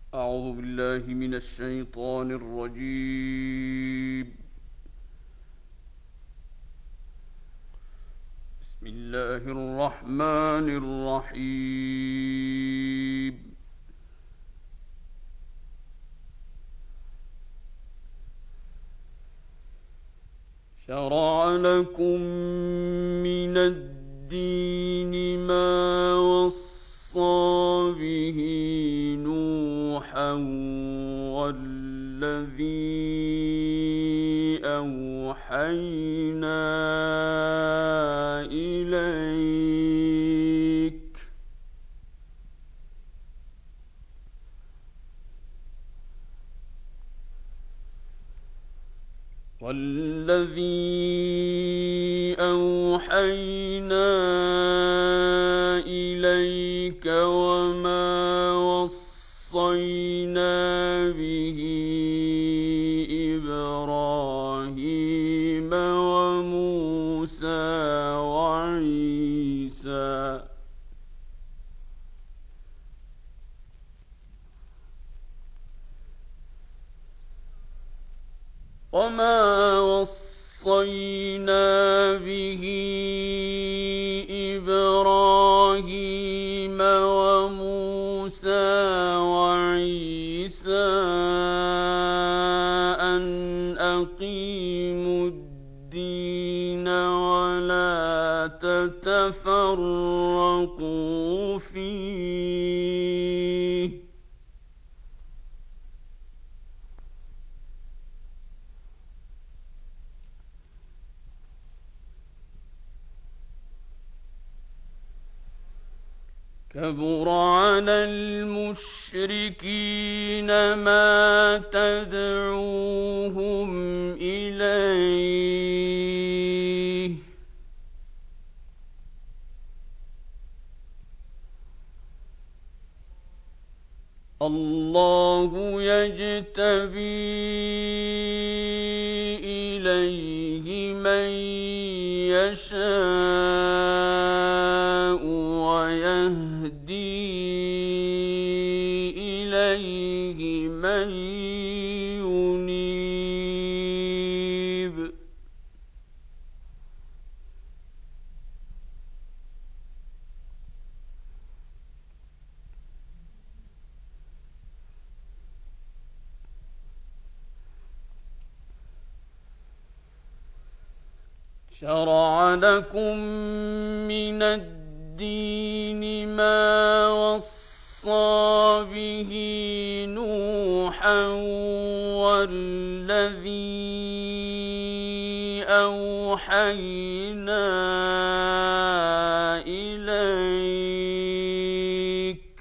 أعوذ بالله من الشيطان الرجيم. بسم الله الرحمن الرحيم. شرع لكم من الدين ما وصى به نوحا والذي أوحينا إليك وما وصينا به إبراهيم وموسى وعيسى وما وصينا به إبراهيم وموسى وعيسى أن أقيموا الدين ولا تتفرقوا فيه كبر على المشركين ما تدعوهم إليه الله يجتبي إليه من يشاء ويهدي إليه من ينيب شرع لكم من الدين ما وصى به نوحا والذي أوحينا إليك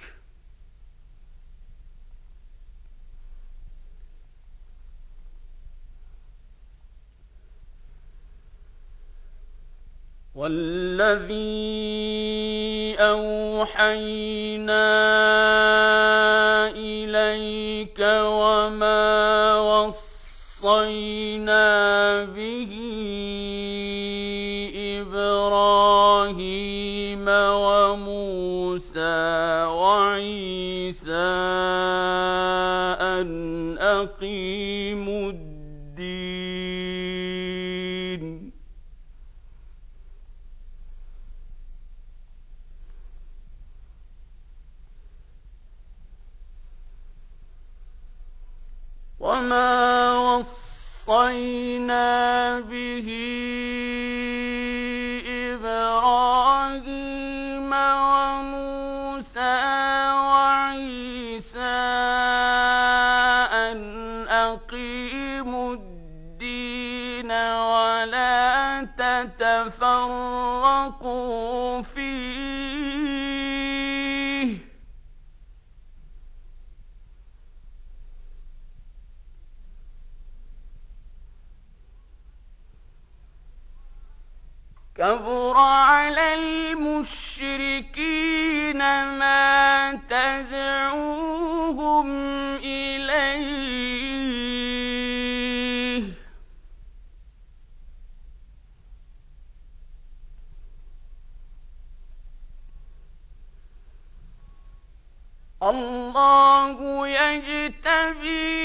وما وصينا به إبراهيم وموسى وعيسى أن أقيموا الدين وما وصينا به إبراهيم وموسى وعيسى أن أقيموا الدين ولا تتفرقوا فيه كبر على المشركين ما تدعوهم إليه الله الله يجتبي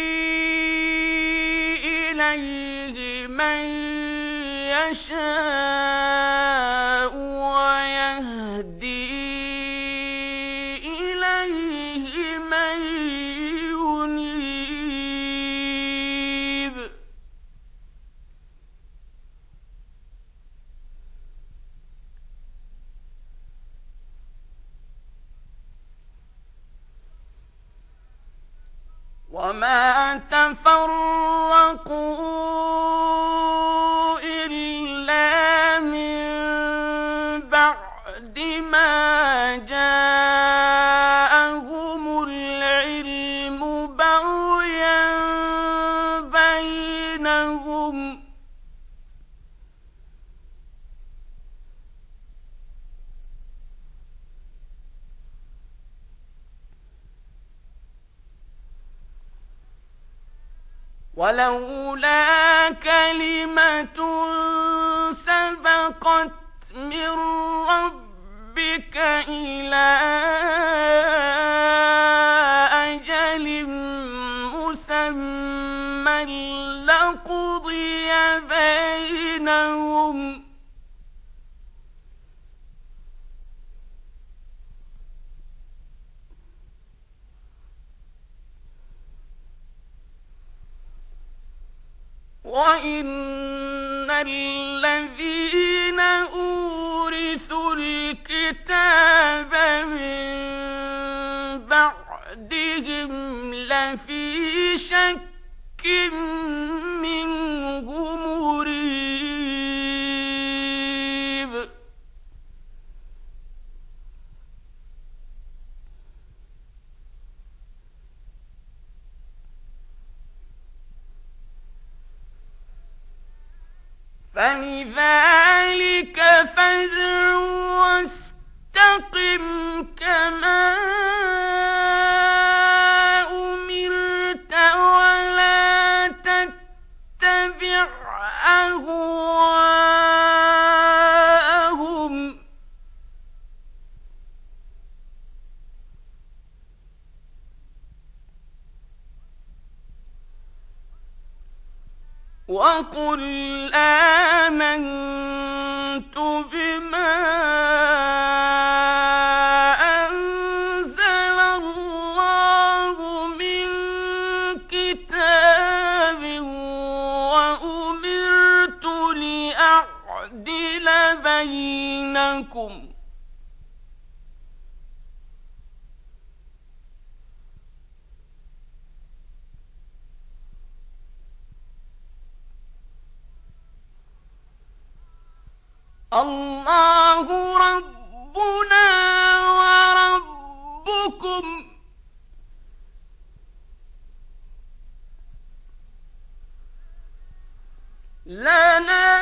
إليه من يشاء ويهدي إليه من ينيب. وما تفرقوا إلا من بعد ما جاءهم العلم بغيا بينهم ولولا كلمة سبقت من ربك إلى أجل مسمى لقضي بينهم وإن الذين أورثوا الكتاب من بعدهم لفي شك منه مريب. فلذلك فادع واستقم كما أمرت ولا تتبع أهواءهم وقل آمنت بما أنزل الله من كتاب وأمرت لأعدل بينكم الله ربنا وربكم لنا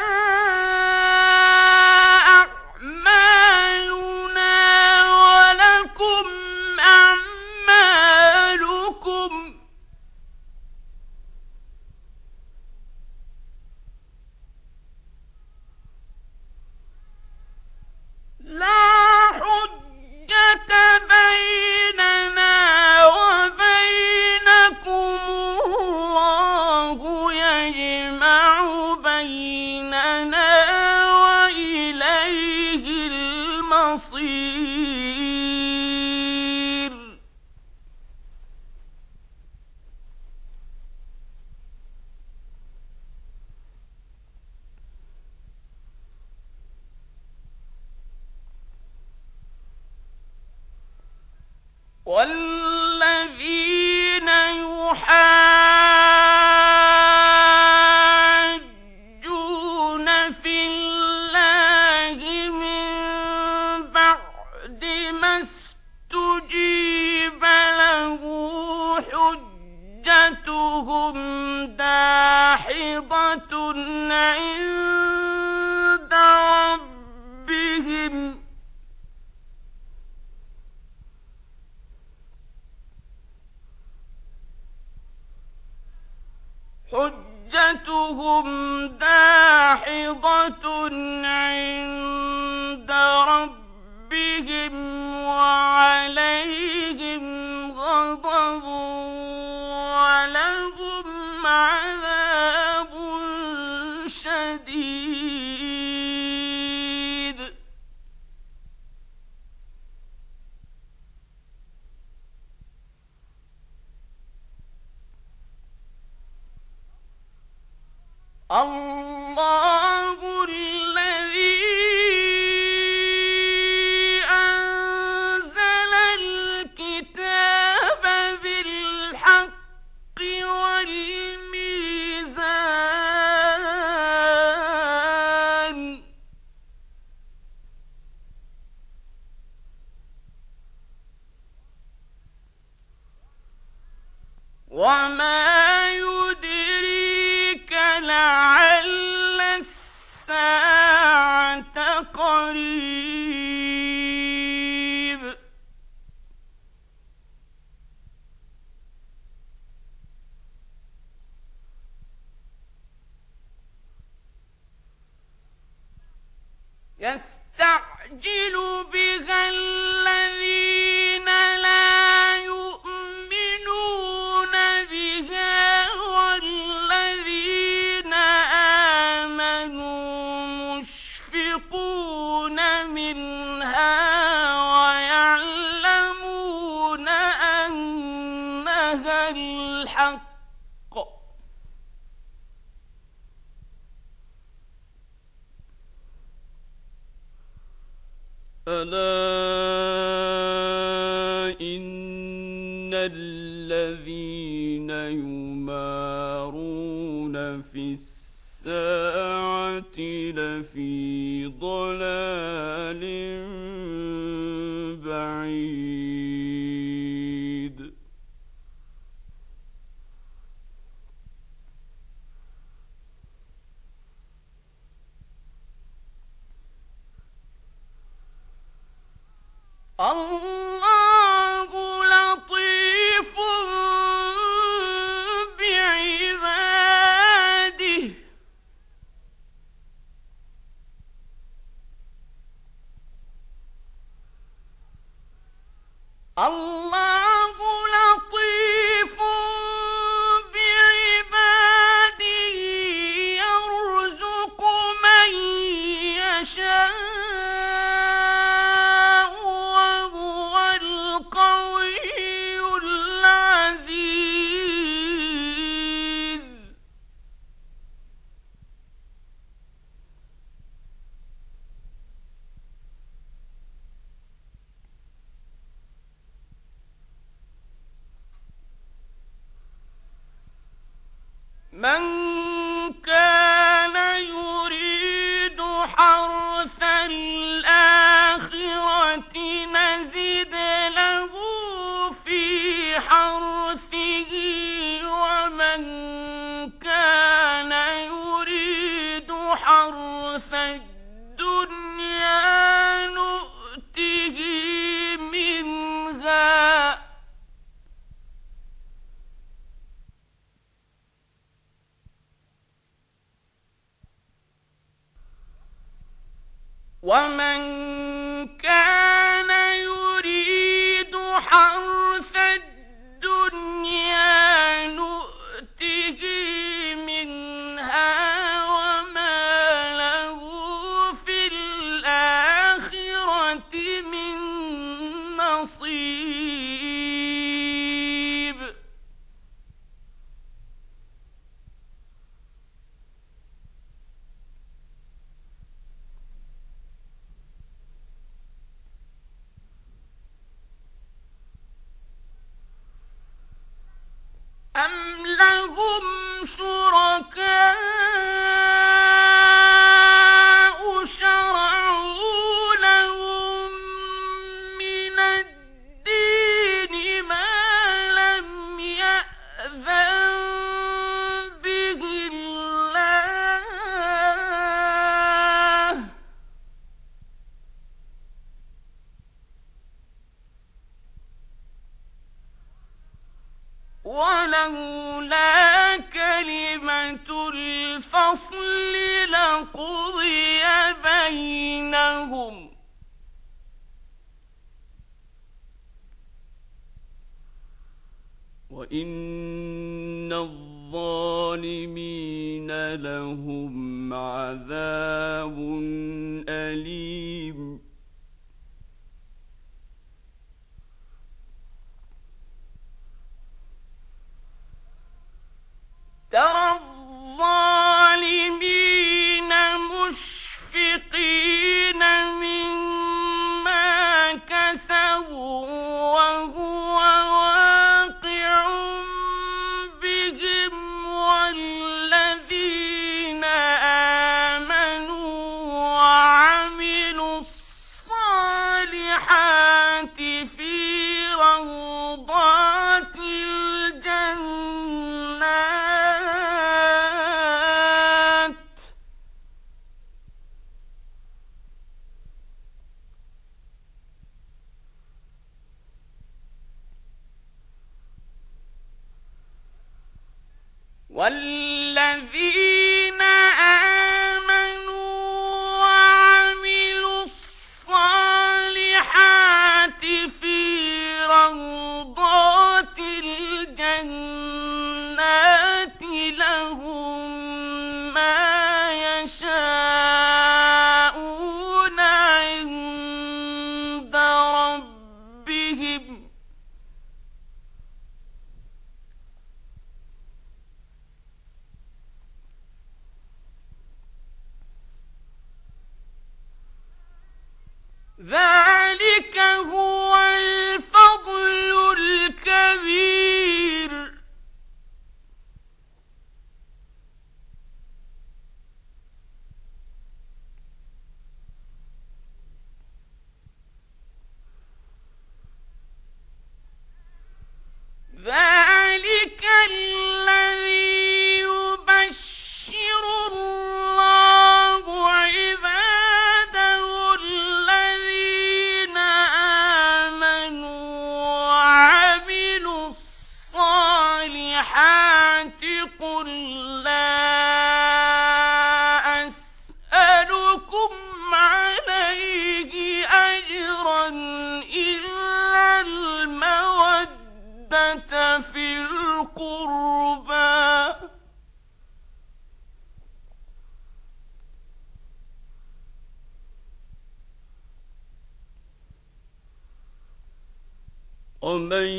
أعمالنا ولكم أعمالكم لا حجة بيننا وبينكم الله يجمع بيننا وإليه المصير. والذين يحاجون في الله من بعد ما استجيب له حجتهم داحضة عند ربهم حجتهم داحضة عند ربهم وعليهم غضب غضب ولهم عذاب شديد. الله الذي أنزل الكتاب بالحق والميزان وما يدريك لعل الساعة قريب. يستعجل بها الذين لا يؤمنون بها والذين آمنوا مشفقون منها ويعلمون أنها الحق. ألا إن الذين يمارون في الساعة لفي ضلال بعيد. الله لطيف بعباده الله لطيف بعباده يرزق من يشاء وهو القوي العزيز. من كان يريد حرث الآخرة نزد له في حرثه ومن كان يريد حرث الدنيا نؤته منها ومن كان يريد حرث الدنيا نؤته منها وما له في الآخرة من نصيب. أم لهم شركاء شرعوا لهم من الدين ما لم يأذن به الله ولولا كلمة الفصل لقضي بينهم وإن الظالمين لهم عذاب أليم ترى الظالمين مشفقين مما كسبوا وهو واقع بهم والذين آمنوا وعملوا الصالحات في روضات الجنات والذين آمنوا وعملوا الصالحات في روضات الجنات لهم ما يشاءون عند ربهم ذلك هو الفضل الكبير ذلك الذي يبشر الله عباده الذين آمنوا وعملوا الصالحات قل لا أسألكم عليه أجرا إلا المودة في القربى ومن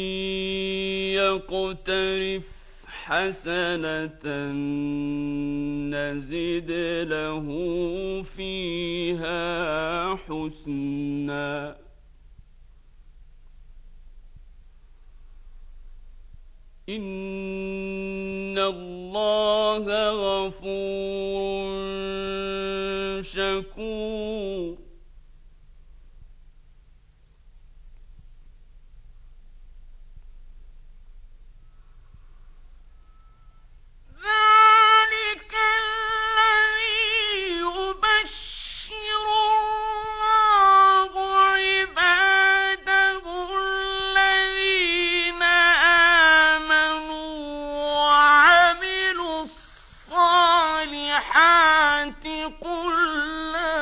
يقترف حسنة نزد له فيها حسنا إن الله غفور شكور ذلك الذي يبشر الله عباده الذين آمنوا وعملوا الصالحات قل لا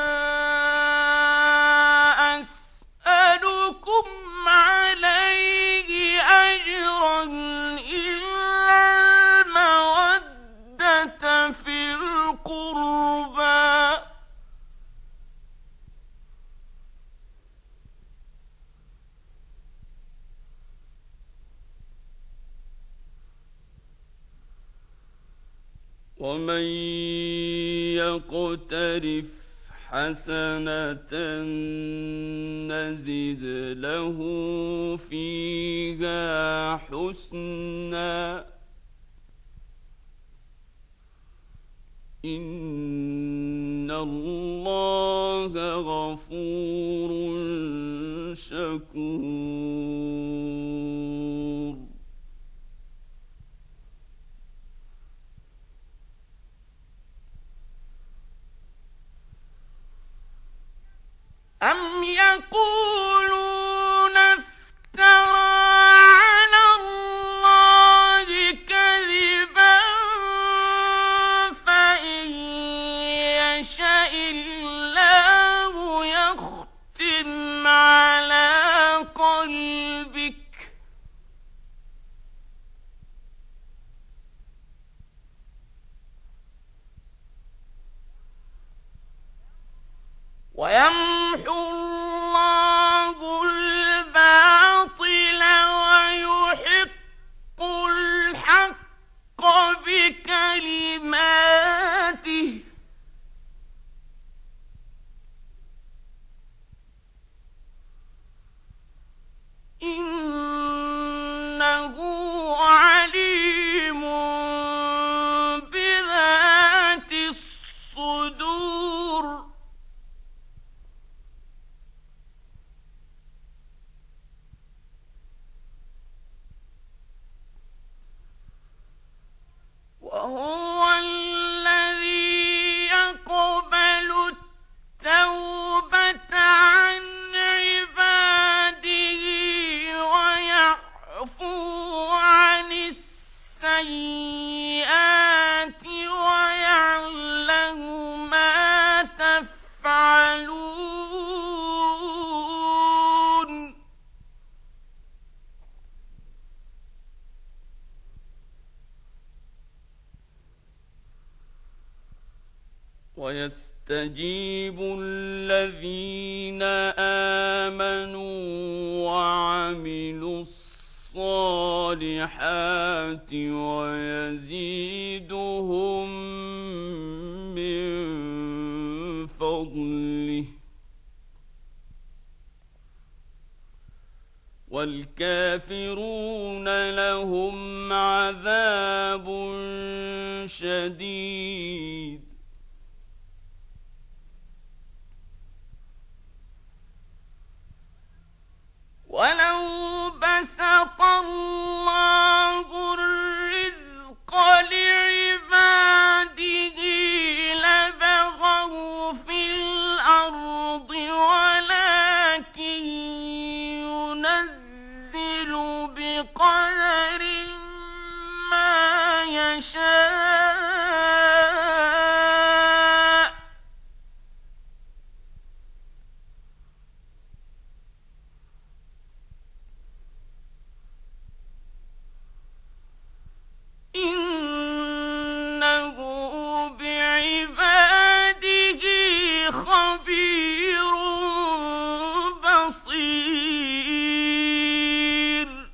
أسألكم عليه أجرا إلا المودة في القربى ومن يقترف حسنة نزد له فيها حسنا إن الله غفور شكور أم يقولون افترى على الله كذبا فإن يشاء الله يختم على قلبه ويمحو الله الباطل ويحق الحق بكلماته إنه عليم بذات الصدور وهو الذي يقبل التوبة عن عباده ويعفو عن السيئات ويعلم ما تفعلون ويستجيب الذين آمنوا وعملوا الصالحات ويزيدهم من فضله والكافرون لهم عذاب شديد ولو بسط الله الرزق لعباده لبغوا في الأرض ولكن ينزل بقدر ما يشاء إنه بعباده خبير بصير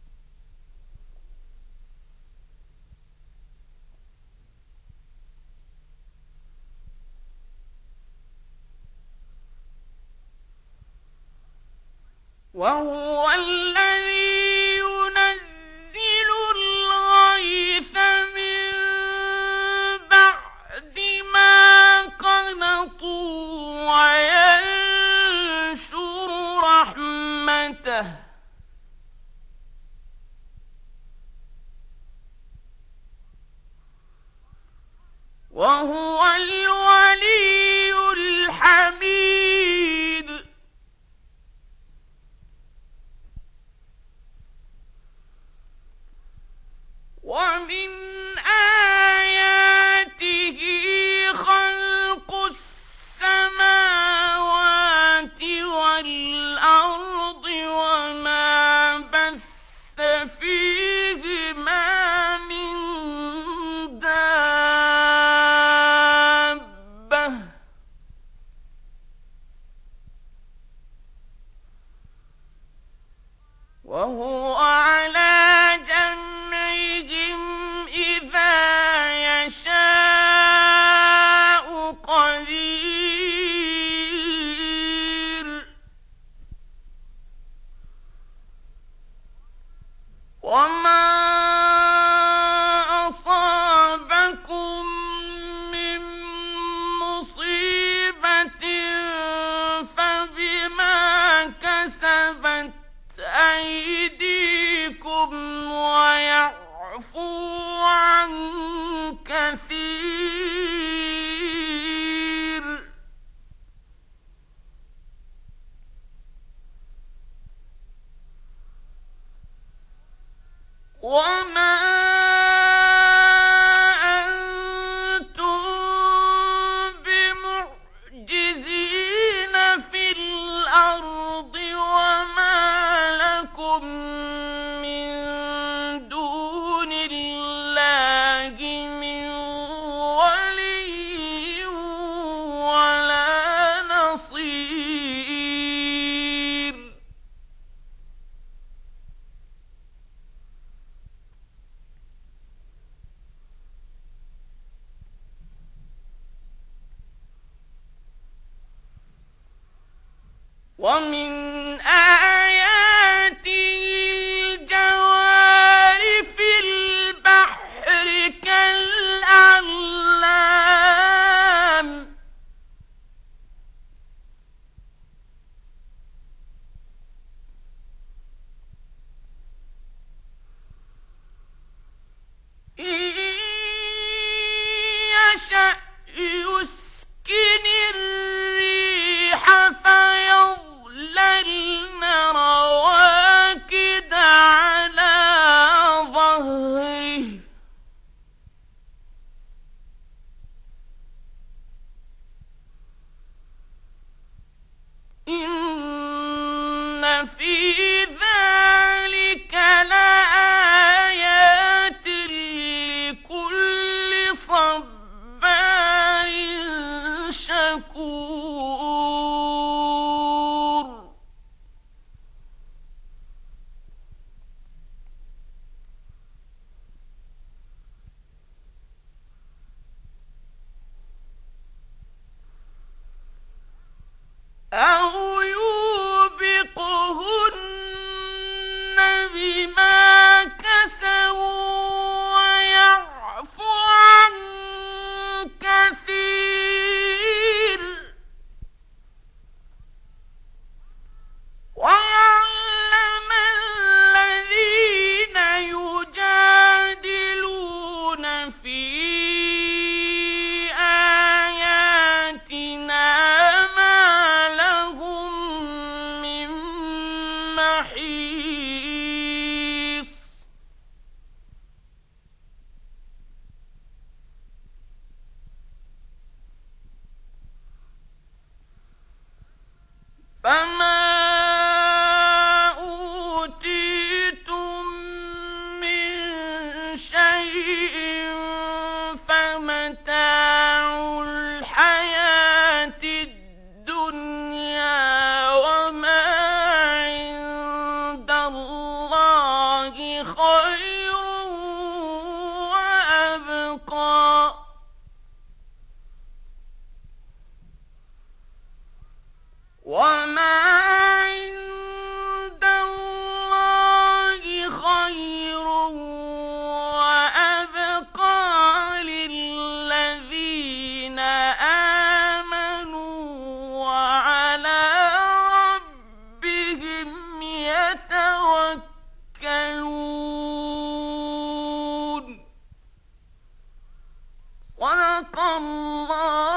وهو الذي ينزل الغيث من بعد ما قنطوا وينشر رحمته وهو الولي الحميد ومن آياته خلق السماوات والأرض وما بث فيهما من دابة وهو على جمعهم إذا يشاء قدير وما أصابكم من مصيبة فبما كسبت أيديكم ويعفو عن كثير وما أنتم بمعجزين في الأرض وما لكم من دون الله من ولي ولا نصير ومن آياته الجوار في البحر كالأعلام إن يشأ يسكن الريح فيظللن رواكد على ظهره إن في ذلك لآيات لكل صبار شكور أو يوبقهن بما كسبوا ويعفو عن كثير ويعلم الذين يجادلون في آياتنا ما لهم من محيص فما أوتيتم من شيء فمتاع الحياة الدنيا وما عند الله خير وأبقى وما عند الله خير وأبقى للذين آمنوا وعلى ربهم يتوكلون صدق الله